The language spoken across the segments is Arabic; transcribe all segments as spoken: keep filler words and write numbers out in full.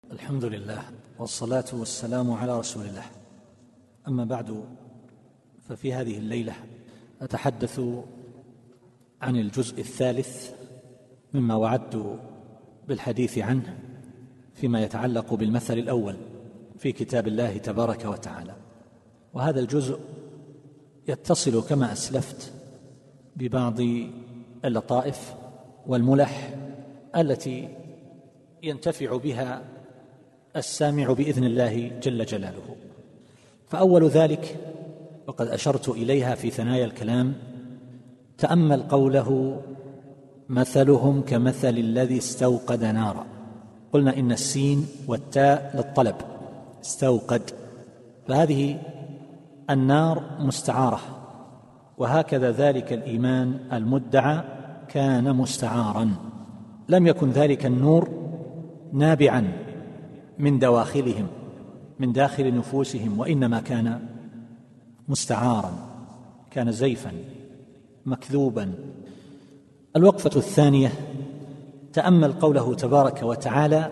الحمد لله والصلاة والسلام على رسول الله. أما بعد، ففي هذه الليلة أتحدث عن الجزء الثالث مما وعدت بالحديث عنه فيما يتعلق بالمثل الأول في كتاب الله تبارك وتعالى. وهذا الجزء يتصل كما أسلفت ببعض اللطائف والملح التي ينتفع بها السامع بإذن الله جل جلاله. فأول ذلك، وقد أشرت إليها في ثنايا الكلام، تأمل قوله: مثلهم كمثل الذي استوقد نارا. قلنا إن السين والتاء للطلب، استوقد، فهذه النار مستعارة، وهكذا ذلك الإيمان المدعى كان مستعارا، لم يكن ذلك النور نابعا من دواخلهم من داخل نفوسهم، وإنما كان مستعارا، كان زيفا مكذوبا. الوقفة الثانية، تأمل قوله تبارك وتعالى: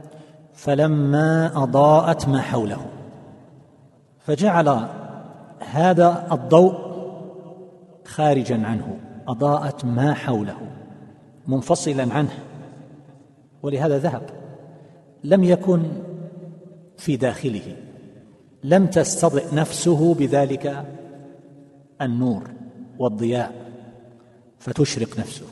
فلما أضاءت ما حوله، فجعل هذا الضوء خارجا عنه، أضاءت ما حوله منفصلا عنه، ولهذا ذهب، لم يكن في داخله، لم تستضئ نفسه بذلك النور والضياء فتشرق نفسه،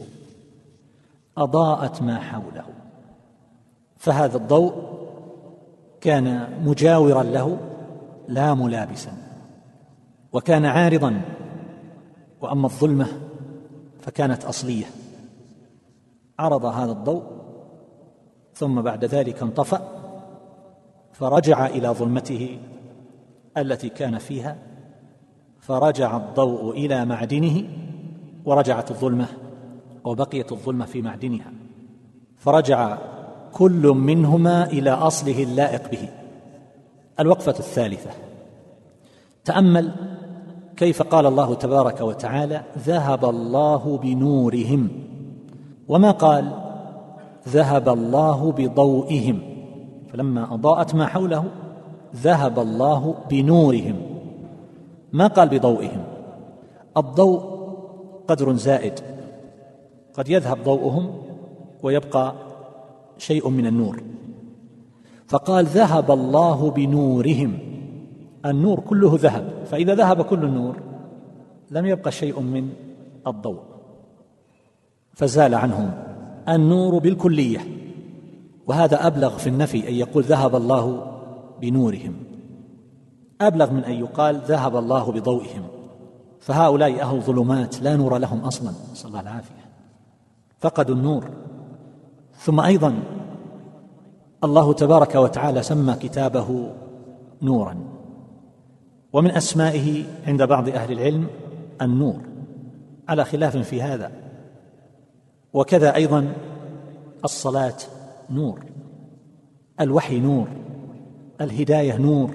أضاءت ما حوله. فهذا الضوء كان مجاورا له لا ملابسا، وكان عارضا، وأما الظلمة فكانت أصلية. عرض هذا الضوء ثم بعد ذلك انطفأ، فرجع إلى ظلمته التي كان فيها، فرجع الضوء إلى معدنه، ورجعت الظلمة وبقيت الظلمة في معدنها، فرجع كل منهما إلى أصله اللائق به. الوقفة الثالثة، تأمل كيف قال الله تبارك وتعالى: ذهب الله بنورهم، وما قال ذهب الله بضوئهم. فلما أضاءت ما حوله ذهب الله بنورهم، ما قال بضوئهم. الضوء قدر زائد، قد يذهب ضوءهم ويبقى شيء من النور، فقال ذهب الله بنورهم، النور كله ذهب، فإذا ذهب كل النور لم يبقى شيء من الضوء، فزال عنهم النور بالكلية. وهذا أبلغ في النفي، أن يقول ذهب الله بنورهم، أبلغ من أن يقال ذهب الله بضوئهم، فهؤلاء أهل ظلمات لا نور لهم أصلا، صلى الله العافية، فقدوا النور. ثم أيضا الله تبارك وتعالى سمى كتابه نورا، ومن أسمائه عند بعض أهل العلم النور، على خلاف في هذا. وكذا أيضا الصلاة نور، الوحي نور، الهداية نور.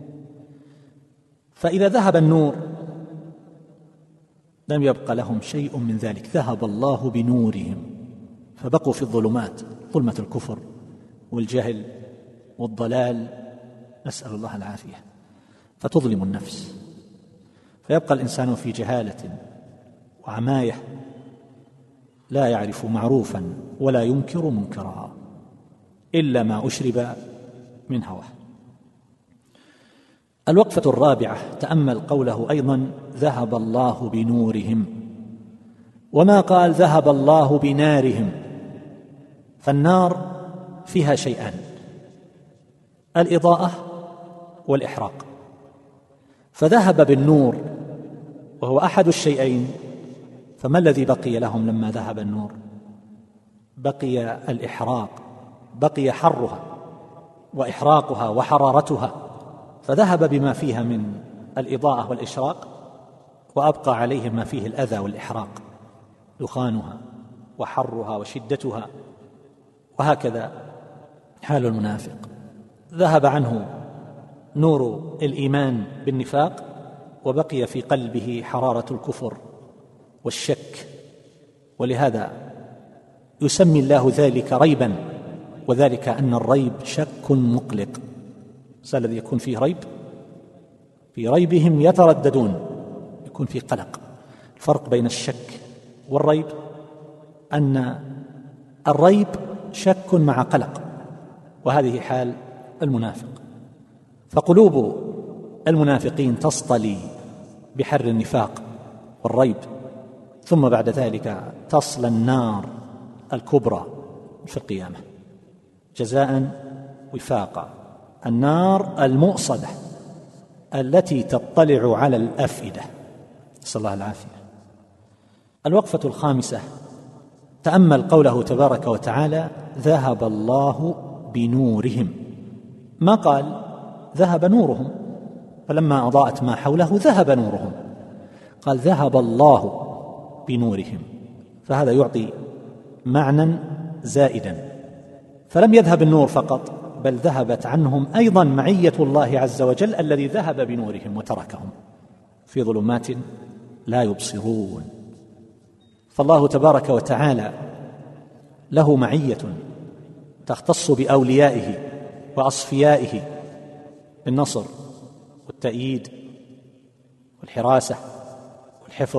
فإذا ذهب النور لم يبق لهم شيء من ذلك، ذهب الله بنورهم، فبقوا في الظلمات، ظلمة الكفر والجهل والضلال، نسأل الله العافية، فتظلم النفس، فيبقى الإنسان في جهالة وعماية، لا يعرف معروفا ولا ينكر منكرا إلا ما أشرب من هواه. الوقفة الرابعة، تأمل قوله أيضا: ذهب الله بنورهم، وما قال ذهب الله بنارهم. فالنار فيها شيئان: الإضاءة والإحراق، فذهب بالنور وهو أحد الشيئين، فما الذي بقي لهم لما ذهب النور؟ بقي الإحراق، بقي حرها وإحراقها وحرارتها، فذهب بما فيها من الإضاءة والإشراق، وأبقى عليهم ما فيه الأذى والإحراق، دخانها وحرها وشدتها. وهكذا حال المنافق، ذهب عنه نور الإيمان بالنفاق، وبقي في قلبه حرارة الكفر والشك. ولهذا يسمي الله ذلك ريبا، وذلك أن الريب شك مقلق. الذي يكون فيه ريب، في ريبهم يترددون، يكون فيه قلق. الفرق بين الشك والريب أن الريب شك مع قلق، وهذه حال المنافق. فقلوب المنافقين تصطلي بحر النفاق والريب، ثم بعد ذلك تصلى النار الكبرى في القيامة جزاء وفاقا، النار المؤصدة التي تطلع على الأفئدة، نسأل الله العافية. الوقفة الخامسة: تأمل قوله تبارك وتعالى: ذهب الله بنورهم. ما قال ذهب نورهم، فلما أضاءت ما حوله ذهب نورهم، قال ذهب الله بنورهم، فهذا يعطي معنى زائدا. فلم يذهب النور فقط، بل ذهبت عنهم أيضا معية الله عز وجل الذي ذهب بنورهم وتركهم في ظلمات لا يبصرون. فالله تبارك وتعالى له معية تختص بأوليائه وأصفيائه بالنصر والتأييد والحراسة والحفظ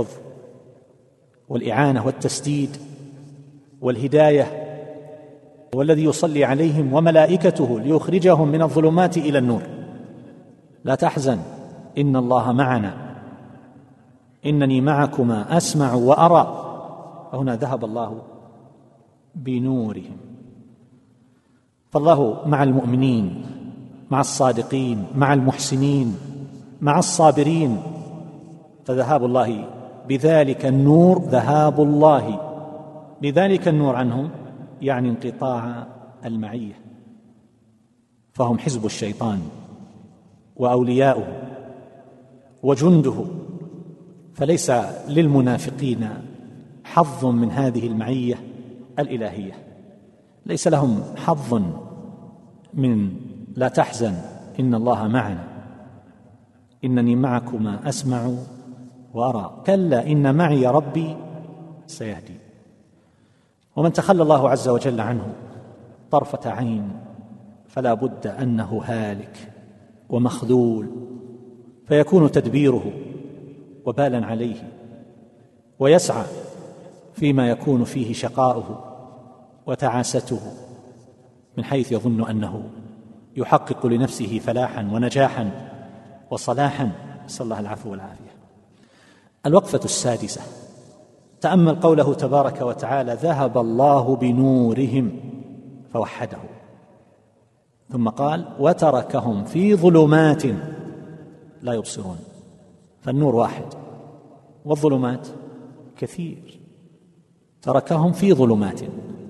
والإعانة والتسديد والهداية، والذي يصلي عليهم وملائكته ليخرجهم من الظلمات إلى النور. لا تحزن إن الله معنا إنني معكما أسمع وأرى. فهنا ذهب الله بنورهم. فالله مع المؤمنين، مع الصادقين، مع المحسنين، مع الصابرين. فذهاب الله بذلك النور، ذهاب الله بذلك النور عنهم يعني انقطاع المعية، فهم حزب الشيطان وأولياؤه وجنده. فليس للمنافقين حظ من هذه المعية الإلهية، ليس لهم حظ من لا تحزن إن الله معنا إنني معكما أسمع وأرى، كلا إن معي ربي سيهدي. ومن تخلى الله عز وجل عنه طرفة عين فلا بد أنه هالك ومخذول، فيكون تدبيره وبالا عليه، ويسعى فيما يكون فيه شقاؤه وتعاسته، من حيث يظن أنه يحقق لنفسه فلاحا ونجاحا وصلاحا، نسأل الله العفو والعافية. الوقفة السادسة: تأمل قوله تبارك وتعالى: ذهب الله بنورهم، فوحده، ثم قال: وتركهم في ظلمات لا يبصرون. فالنور واحد والظلمات كثير، تركهم في ظلمات،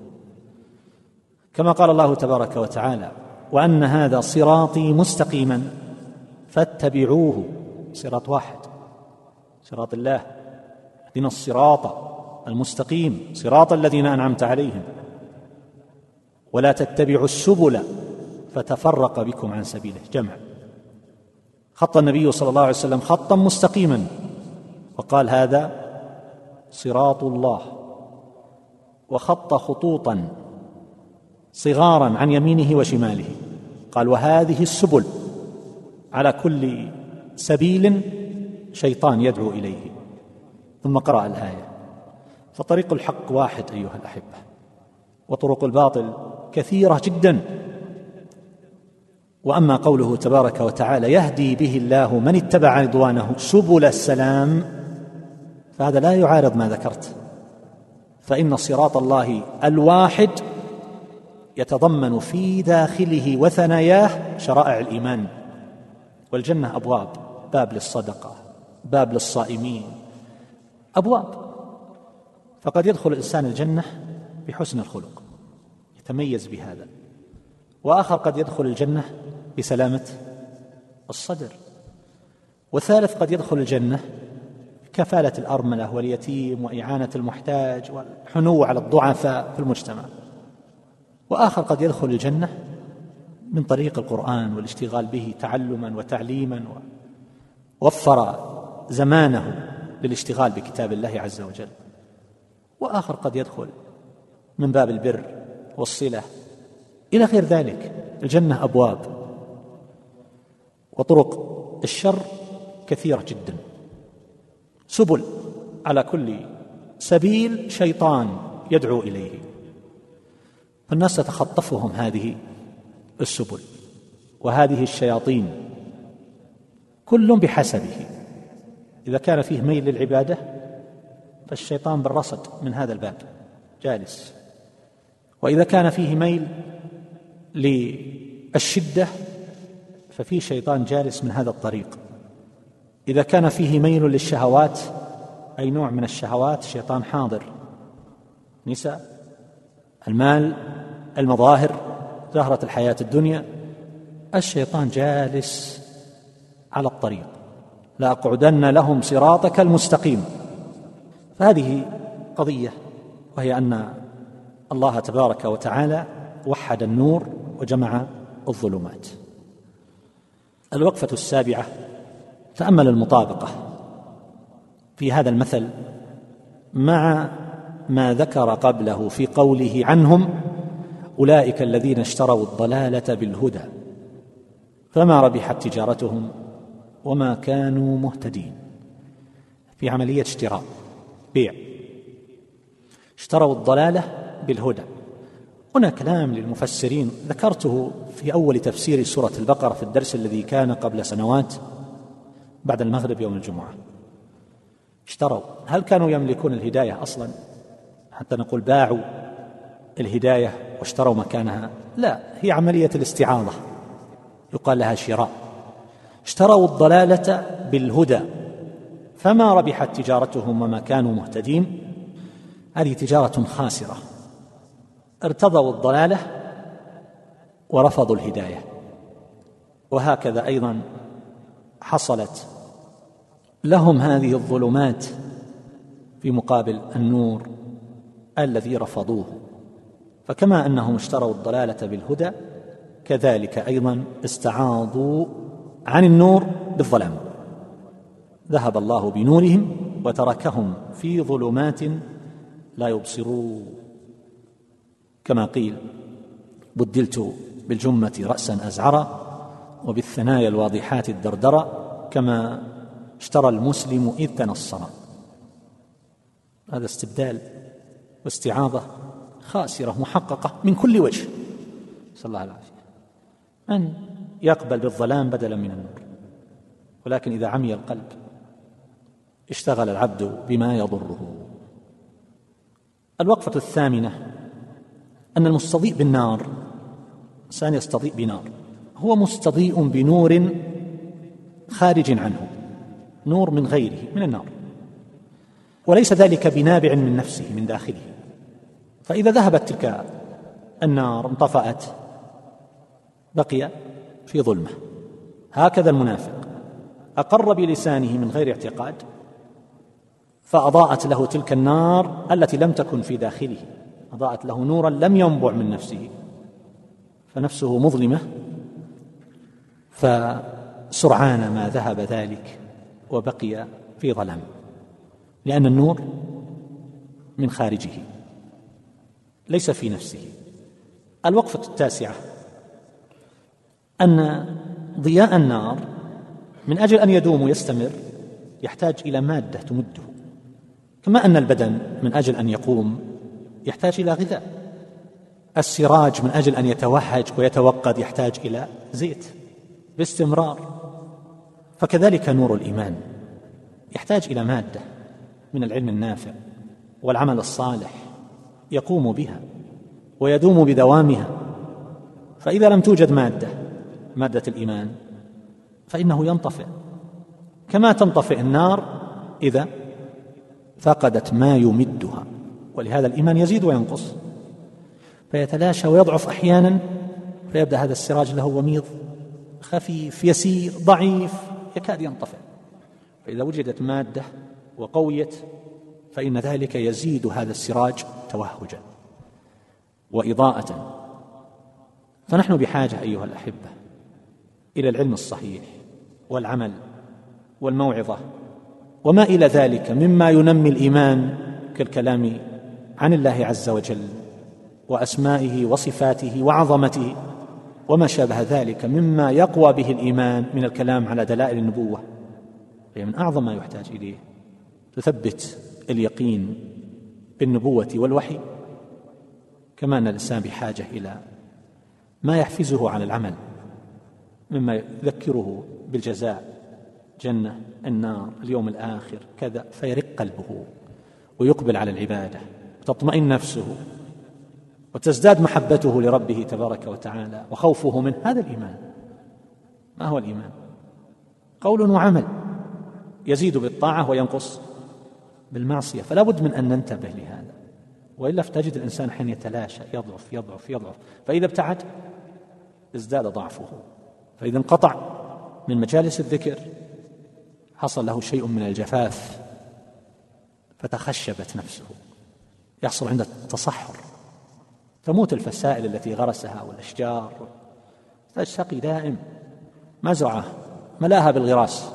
كما قال الله تبارك وتعالى: وأن هذا صراطي مستقيما فاتبعوه. صراط واحد، صراط الله، اهدنا الصراط المستقيم صراط الذين أنعمت عليهم، ولا تتبعوا السبل فتفرق بكم عن سبيله. جمع. خط النبي صلى الله عليه وسلم خطا مستقيما وقال: هذا صراط الله، وخط خطوطا صغارا عن يمينه وشماله، قال: وهذه السبل، على كل سبيل شيطان يدعو إليه. ثم قرأ الآية. فطريق الحق واحد أيها الأحبة، وطرق الباطل كثيرة جدا. وأما قوله تبارك وتعالى: يهدي به الله من اتبع رضوانه سبل السلام، فهذا لا يعارض ما ذكرت، فإن صراط الله الواحد يتضمن في داخله وثناياه شرائع الإيمان، والجنة أبواب، باب للصدقة، باب للصائمين، أبواب. فقد يدخل الإنسان الجنة بحسن الخلق يتميز بهذا، وآخر قد يدخل الجنة بسلامة الصدر، وثالث قد يدخل الجنة كفالة الأرملة واليتيم وإعانة المحتاج والحنو على الضعفاء في المجتمع، وآخر قد يدخل الجنة من طريق القرآن والاشتغال به تعلما وتعليما، ووفر زمانه للاشتغال بكتاب الله عز وجل، وآخر قد يدخل من باب البر والصلة إلى غير ذلك. الجنة أبواب، وطرق الشر كثيرة جدا، سبل، على كل سبيل شيطان يدعو إليه، فالناس تتخطفهم هذه السبل وهذه الشياطين، كل بحسبه. إذا كان فيه ميل للعبادة فالشيطان بالرصد من هذا الباب جالس، وإذا كان فيه ميل للشدة ففيه شيطان جالس من هذا الطريق. إذا كان فيه ميل للشهوات، أي نوع من الشهوات، شيطان حاضر، نساء، المال، المظاهر، زهرة الحياة الدنيا، الشيطان جالس على الطريق، لأقعدن لهم صراطك المستقيم. فهذه قضية، وهي أن الله تبارك وتعالى وحد النور وجمع الظلمات. الوقفة السابعة: تأمل المطابقة في هذا المثل مع ما ذكر قبله في قوله عنهم: أولئك الذين اشتروا الضلالة بالهدى فما ربحت تجارتهم وما كانوا مهتدين. في عملية اشتراء، بيع، اشتروا الضلالة بالهدى. هنا كلام للمفسرين ذكرته في أول تفسير سورة البقرة في الدرس الذي كان قبل سنوات بعد المغرب يوم الجمعة. اشتروا، هل كانوا يملكون الهداية أصلا حتى نقول باعوا الهداية واشتروا مكانها؟ لا، هي عملية الاستعاضة، يقال لها شراء. اشتروا الضلالة بالهدى فما ربحت تجارتهم وما كانوا مهتدين. هذه تجارة خاسرة، ارتضوا الضلالة ورفضوا الهداية. وهكذا أيضا حصلت لهم هذه الظلمات في مقابل النور الذي رفضوه. فكما أنهم اشتروا الضلالة بالهدى، كذلك أيضا استعاضوا عن النور بالظلام. ذهب الله بنورهم وتركهم في ظلمات لا يبصرون. كما قيل: بدلت بالجمة رأسا أزعرا وبالثنايا الواضحات الدردرا كما اشترى المسلم إذ تنصر. هذا استبدال واستعاضة خاسرة محققة من كل وجه، صلى الله عليه وسلم. من يقبل بالظلام بدلا من النور؟ ولكن إذا عمي القلب اشتغل العبد بما يضره. الوقفة الثامنة: أن المستضيء بالنار، إنسان يستضيء بنار، هو مستضيء بنور خارج عنه، نور من غيره من النار، وليس ذلك بنابع من نفسه من داخله. فإذا ذهبت تلك النار انطفأت بقي في ظلمة. هكذا المنافق أقر بلسانه من غير اعتقاد فأضاءت له تلك النار التي لم تكن في داخله، أضاءت له نورا لم ينبع من نفسه، فنفسه مظلمة، فسرعان ما ذهب ذلك وبقي في ظلام، لأن النور من خارجه ليس في نفسه. الوقفة التاسعة: أن ضياء النار من أجل أن يدوم ويستمر يحتاج إلى مادة تمده، كما أن البدن من أجل أن يقوم يحتاج إلى غذاء. السراج من أجل أن يتوهج ويتوقد يحتاج إلى زيت باستمرار. فكذلك نور الإيمان يحتاج إلى مادة من العلم النافع والعمل الصالح يقوم بها ويدوم بدوامها. فإذا لم توجد مادة مادة الإيمان فإنه ينطفئ، كما تنطفئ النار إذا فقدت ما يمدها. ولهذا الإيمان يزيد وينقص، فيتلاشى ويضعف أحيانا، فيبدأ هذا السراج له وميض خفيف يسير ضعيف يكاد ينطفئ. فإذا وجدت مادة وقويت فإن ذلك يزيد هذا السراج توهجا وإضاءة. فنحن بحاجة أيها الأحبة إلى العلم الصحيح والعمل والموعظة وما إلى ذلك مما ينمي الإيمان، كالكلام عن الله عز وجل وأسمائه وصفاته وعظمته وما شابه ذلك مما يقوى به الإيمان من الكلام على دلائل النبوة، هي من أعظم ما يحتاج إليه، تثبت اليقين بالنبوة والوحي، كما أن الإنسان بحاجة إلى ما يحفزه على العمل مما يذكره بالجزاء، جنة، النار، اليوم الآخر، كذا، فيرق قلبه ويقبل على العبادة وتطمئن نفسه وتزداد محبته لربه تبارك وتعالى وخوفه منه. هذا الإيمان. ما هو الإيمان؟ قول وعمل يزيد بالطاعة وينقص بالمعصية، فلا بد من أن ننتبه لهذا، وإلا فتجد الإنسان حين يتلاشى يضعف يضعف يضعف، فإذا ابتعد ازداد ضعفه، فإذا انقطع من مجالس الذكر حصل له شيء من الجفاف فتخشبت نفسه، يحصل عنده التصحر، تموت الفسائل التي غرسها والأشجار، تشتقي دائم، مزرعة ملاها بالغراس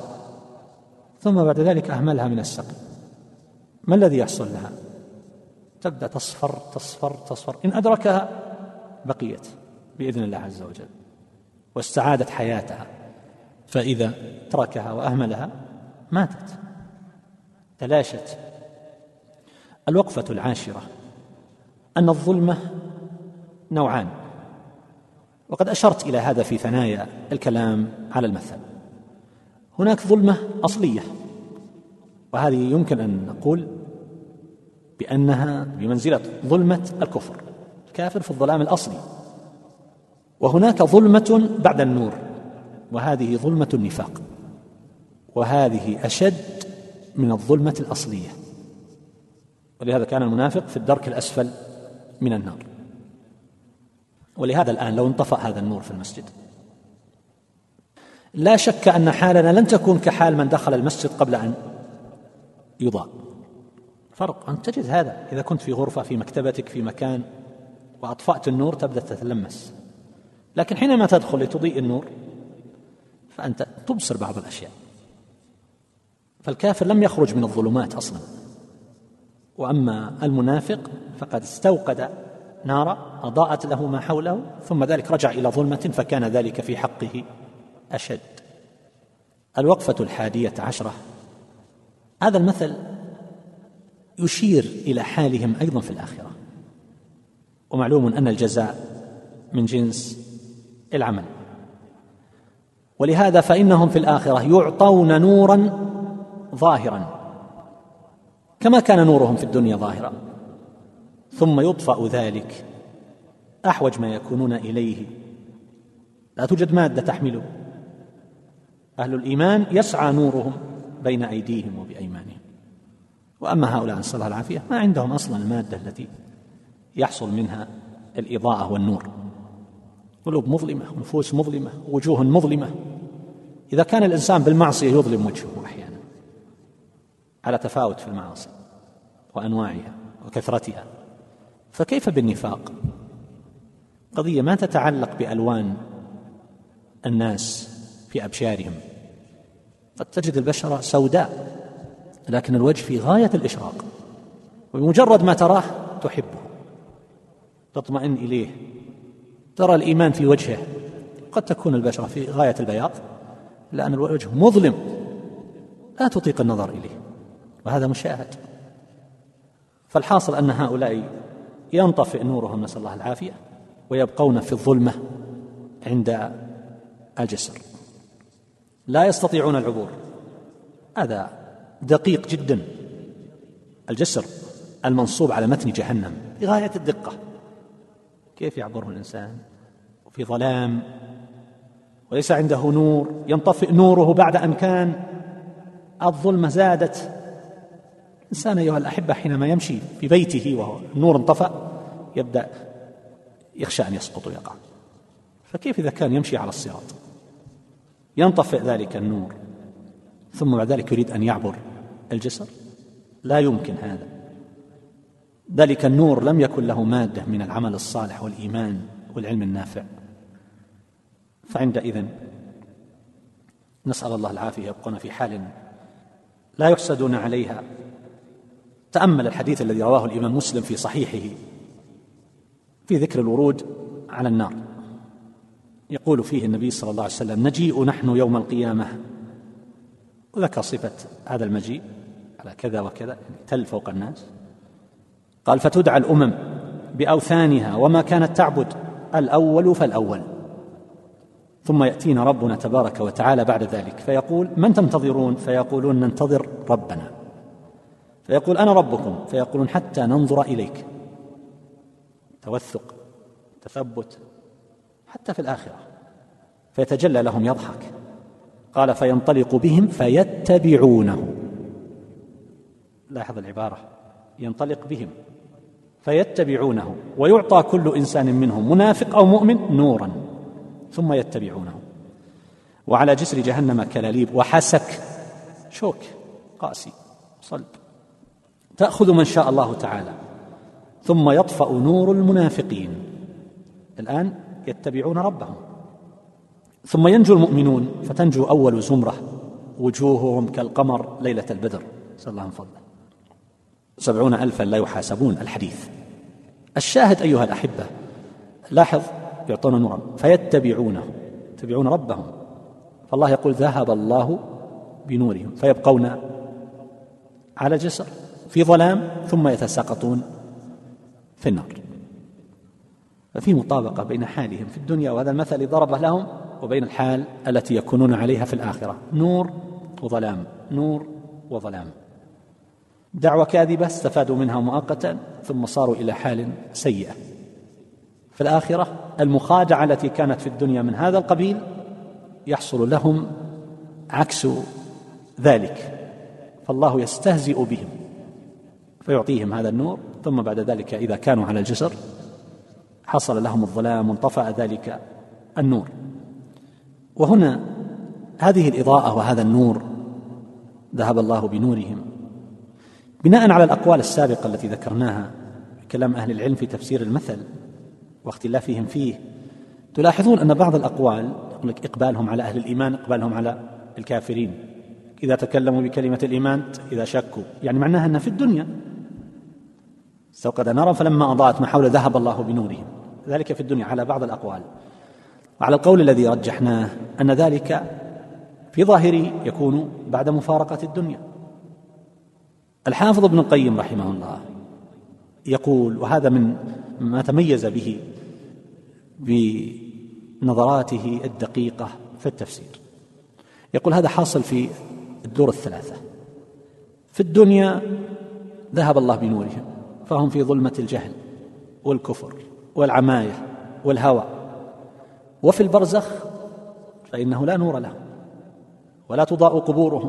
ثم بعد ذلك أهملها من السقي، ما الذي يحصل لها؟ تبدأ تصفر تصفر تصفر، إن أدركها بقيت بإذن الله عز وجل واستعادت حياتها، فإذا تركها وأهملها ماتت، تلاشت. الوقفة العاشرة أن الظلمة نوعان، وقد أشرت إلى هذا في ثنايا الكلام على المثل. هناك ظلمة أصلية، وهذه يمكن أن نقول بأنها بمنزلة ظلمة الكفر، الكافر في الظلام الأصلي. وهناك ظلمة بعد النور، وهذه ظلمة النفاق، وهذه أشد من الظلمة الأصلية، ولهذا كان المنافق في الدرك الأسفل من النار. ولهذا الآن لو انطفأ هذا النور في المسجد لا شك أن حالنا لن تكون كحال من دخل المسجد قبل أن يضاء. فرق أن تجد هذا إذا كنت في غرفة، في مكتبتك، في مكان وأطفأت النور تبدأ تتلمس، لكن حينما تدخل لتضيء النور فأنت تبصر بعض الأشياء. فالكافر لم يخرج من الظلمات أصلا، وأما المنافق فقد استوقد نارا أضاءت له ما حوله، ثم ذلك رجع إلى ظلمة فكان ذلك في حقه أشد. الوقفة الحادية عشرة، هذا المثل يشير إلى حالهم أيضا في الآخرة، ومعلوم أن الجزاء من جنس العمل، ولهذا فإنهم في الآخرة يعطون نورا ظاهرا كما كان نورهم في الدنيا ظاهرا، ثم يطفأ ذلك أحوج ما يكونون إليه، لا توجد مادة تحمله. أهل الإيمان يسعى نورهم بين أيديهم وبأيمانهم، وأما هؤلاء نسأل الله العافية ما عندهم أصلا المادة التي يحصل منها الإضاءة والنور، قلوب مظلمة ونفوس مظلمة ووجوه مظلمة. إذا كان الإنسان بالمعصية يظلم وجهه أحيانا على تفاوت في المعاصي وأنواعها وكثرتها، فكيف بالنفاق؟ قضية ما تتعلق بألوان الناس في أبشارهم، قد تجد البشرة سوداء لكن الوجه في غاية الإشراق، وبمجرد ما تراه تحبه تطمئن إليه، ترى الإيمان في وجهه. قد تكون البشرة في غاية البياض لأن الوجه مظلم لا تطيق النظر إليه، وهذا مشاهد. فالحاصل أن هؤلاء ينطفئ نورهم نسأل الله العافية ويبقون في الظلمة عند الجسر، لا يستطيعون العبور. هذا دقيق جدا، الجسر المنصوب على متن جهنم بغاية الدقة، كيف يعبره الإنسان في ظلام وليس عنده نور؟ ينطفئ نوره بعد أن كان الظلمة زادت. الإنسان أيها الأحبة حينما يمشي في بيته وهو النور انطفأ يبدأ يخشى أن يسقط ويقع، فكيف إذا كان يمشي على الصراط ينطفئ ذلك النور ثم بعد ذلك يريد أن يعبر الجسر؟ لا يمكن هذا. ذلك النور لم يكن له مادة من العمل الصالح والإيمان والعلم النافع، فعندئذ نسأل الله العافية يبقون في حال لا يحسدون عليها. تأمل الحديث الذي رواه الإمام مسلم في صحيحه في ذكر الورود على النار. يقول فيه النبي صلى الله عليه وسلم: نجيء نحن يوم القيامة، وذكر صفة هذا المجيء على كذا وكذا، يعني تل فوق الناس. قال: فتدعى الأمم بأوثانها وما كانت تعبد، الأول فالأول، ثم يأتينا ربنا تبارك وتعالى بعد ذلك فيقول: من تنتظرون؟ فيقولون: ننتظر ربنا. فيقول: أنا ربكم. فيقولون: حتى ننظر إليك. توثق، تثبت، حتى في الآخرة. فيتجلى لهم يضحك. قال: فينطلق بهم فيتبعونه. لاحظ العبارة: ينطلق بهم فيتبعونه، ويعطى كل إنسان منهم منافق أو مؤمن نورا ثم يتبعونه. وعلى جسر جهنم كلاليب وحسك، شوك قاسي صلب، تأخذ من شاء الله تعالى، ثم يطفأ نور المنافقين. الآن يتبعون ربهم. ثم ينجو المؤمنون، فتنجو أول زمرة وجوههم كالقمر ليلة البدر، صلى الله عليه وسلم، سبعون ألفا لا يحاسبون. الحديث الشاهد أيها الأحبة، لاحظ: يعطون نورا فيتبعونه، يتبعون ربهم. فالله يقول: ذهب الله بنورهم، فيبقون على جسر في ظلام ثم يتساقطون في النار. ففي مطابقة بين حالهم في الدنيا، وهذا المثل الذي ضربه لهم، وبين الحال التي يكونون عليها في الآخرة: نور وظلام، نور وظلام. دعوة كاذبة استفادوا منها مؤقتا ثم صاروا إلى حال سيئة. في الآخرة المخادعة التي كانت في الدنيا من هذا القبيل يحصل لهم عكس ذلك، فالله يستهزئ بهم فيعطيهم هذا النور، ثم بعد ذلك إذا كانوا على الجسر حصل لهم الظلام وانطفأ ذلك النور. وهنا هذه الإضاءة وهذا النور ذهب الله بنورهم، بناء على الأقوال السابقة التي ذكرناها في كلام أهل العلم في تفسير المثل واختلافهم فيه. تلاحظون أن بعض الأقوال يقول لك: إقبالهم على أهل الإيمان، إقبالهم على الكافرين، إذا تكلموا بكلمة الإيمان إذا شكوا، يعني معناها أن في الدنيا استوقد نارا فلما أضاءت ما حول ذهب الله بنورهم، ذلك في الدنيا على بعض الأقوال. وعلى القول الذي رجحناه أن ذلك في ظاهره يكون بعد مفارقة الدنيا. الحافظ ابن القيم رحمه الله يقول، وهذا من ما تميز به بنظراته الدقيقة في التفسير، يقول: هذا حاصل في الدور الثلاثة. في الدنيا ذهب الله بنورهم فهم في ظلمة الجهل والكفر والعماية والهوى، وفي البرزخ فإنه لا نور لهم ولا تضاء قبورهم،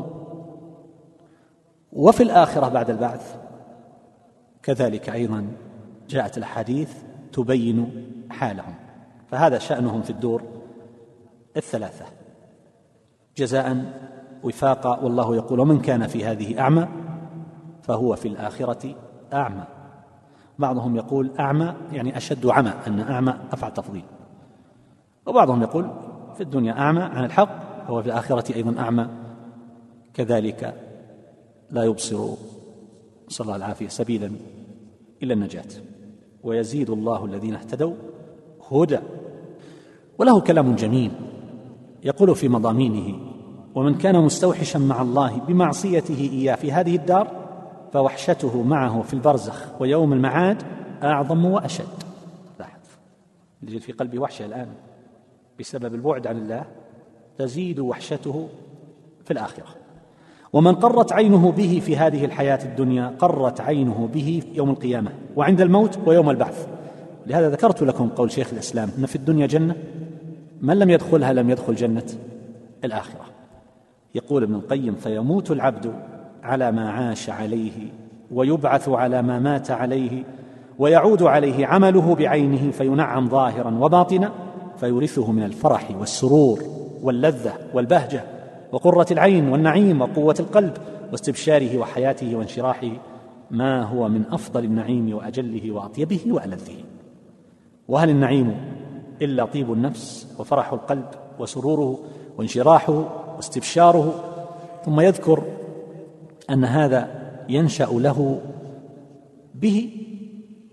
وفي الآخرة بعد البعث كذلك أيضا جاءت الأحاديث تبين حالهم. فهذا شأنهم في الدور الثلاثة جزاء وفاقا. والله يقول: ومن كان في هذه أعمى فهو في الآخرة أعمى. بعضهم يقول أعمى يعني أشد عمى، أن أعمى أفعل تفضيل، وبعضهم يقول في الدنيا أعمى عن الحق، فهو في الآخرة أيضا أعمى كذلك، لا يبصر صلى الله العافية سبيلا إلا النجاة. ويزيد الله الذين اهتدوا هدى. وله كلام جميل يقول في مضامينه: ومن كان مستوحشا مع الله بمعصيته إياه في هذه الدار فوحشته معه في البرزخ ويوم المعاد أعظم وأشد. لاحظ، يجد في قلبي وحشة الآن بسبب البعد عن الله، تزيد وحشته في الآخرة. ومن قرت عينه به في هذه الحياة الدنيا قرت عينه به يوم القيامة وعند الموت ويوم البعث. لهذا ذكرت لكم قول شيخ الإسلام أن في الدنيا جنة، من لم يدخلها لم يدخل جنة الآخرة. يقول ابن القيم: فيموت العبد على ما عاش عليه ويبعث على ما مات عليه، ويعود عليه عمله بعينه فينعم ظاهرا وباطنا، فيورثه من الفرح والسرور واللذة والبهجة وقرة العين والنعيم وقوة القلب واستبشاره وحياته وانشراحه ما هو من أفضل النعيم وأجله وأطيبه وألذه. وهل النعيم إلا طيب النفس وفرح القلب وسروره وانشراحه واستبشاره؟ ثم يذكر أن هذا ينشأ له به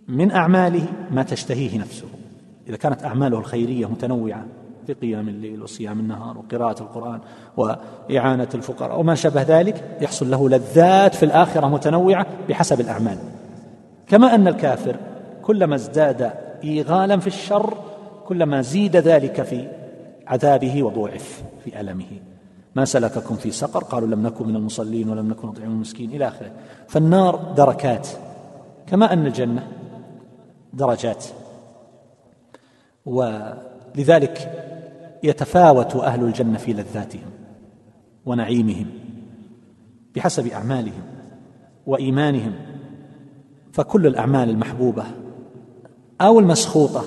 من أعماله ما تشتهيه نفسه. إذا كانت أعماله الخيرية متنوعة في قيام الليل وصيام النهار وقراءة القرآن وإعانة الفقراء وما شابه ذلك، يحصل له لذات في الآخرة متنوعة بحسب الأعمال. كما أن الكافر كلما ازداد إيغالا في الشر كلما زيد ذلك في عذابه وضوعف في ألمه. ما سلككم في سقر؟ قالوا لم نكن من المصلين ولم نكن نطعم المسكين إلى آخره. فالنار دركات كما أن الجنة درجات، ولذلك يتفاوت أهل الجنة في لذاتهم ونعيمهم بحسب أعمالهم وإيمانهم. فكل الأعمال المحبوبة أو المسخوطة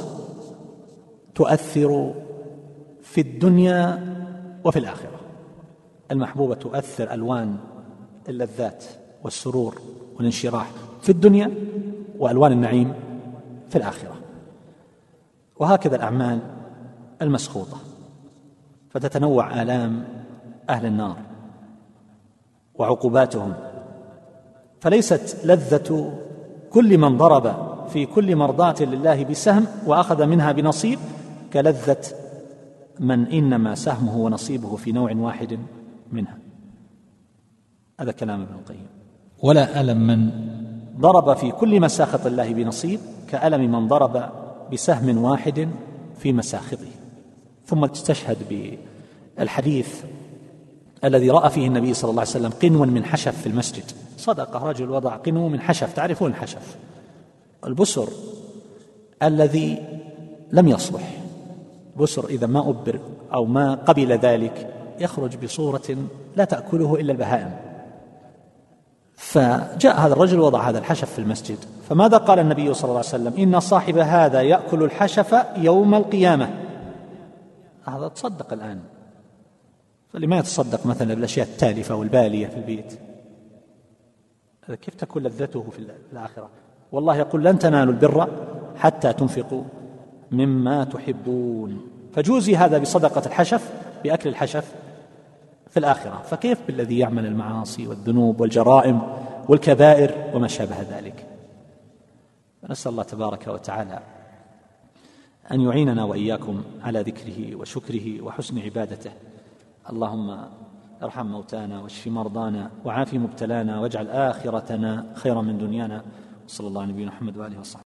تؤثر في الدنيا وفي الآخرة. المحبوبة تؤثر ألوان اللذات والسرور والانشراح في الدنيا، وألوان النعيم في الآخرة. وهكذا الأعمال المسخوطة، فتتنوع آلام أهل النار وعقوباتهم. فليست لذة كل من ضرب في كل مرضاة لله بسهم وأخذ منها بنصيب كلذة من إنما سهمه ونصيبه في نوع واحد منها. هذا كلام ابن القيم. ولا ألم من ضرب في كل مساخط الله بنصيب كألم من ضرب بسهم واحد في مساخطه. ثم تستشهد بالحديث الذي رأى فيه النبي صلى الله عليه وسلم قنوا من حشف في المسجد. صدق، رجل وضع قنو من حشف. تعرفون الحشف، البسر الذي لم يصلح. بسر إذا ما أبر أو ما قبل ذلك يخرج بصورة لا تأكله إلا البهائم. فجاء هذا الرجل وضع هذا الحشف في المسجد، فماذا قال النبي صلى الله عليه وسلم؟ إن صاحب هذا يأكل الحشف يوم القيامة. هذا تصدق الآن، فلما يتصدق مثلا بالأشياء التالفة والبالية في البيت؟ هذا كيف تكون لذته في الآخرة؟ والله يقول لن تنالوا البر حتى تنفقوا مما تحبون. فجوزي هذا بصدقة الحشف بأكل الحشف في الآخرة، فكيف بالذي يعمل المعاصي والذنوب والجرائم والكبائر وما شابه ذلك؟ نسأل الله تبارك وتعالى أن يعيننا وإياكم على ذكره وشكره وحسن عبادته. اللهم ارحم موتانا واشف مرضانا وعاف مبتلانا واجعل آخرتنا خيرا من دنيانا. وصلى الله على نبينا محمد وآله وصحبه.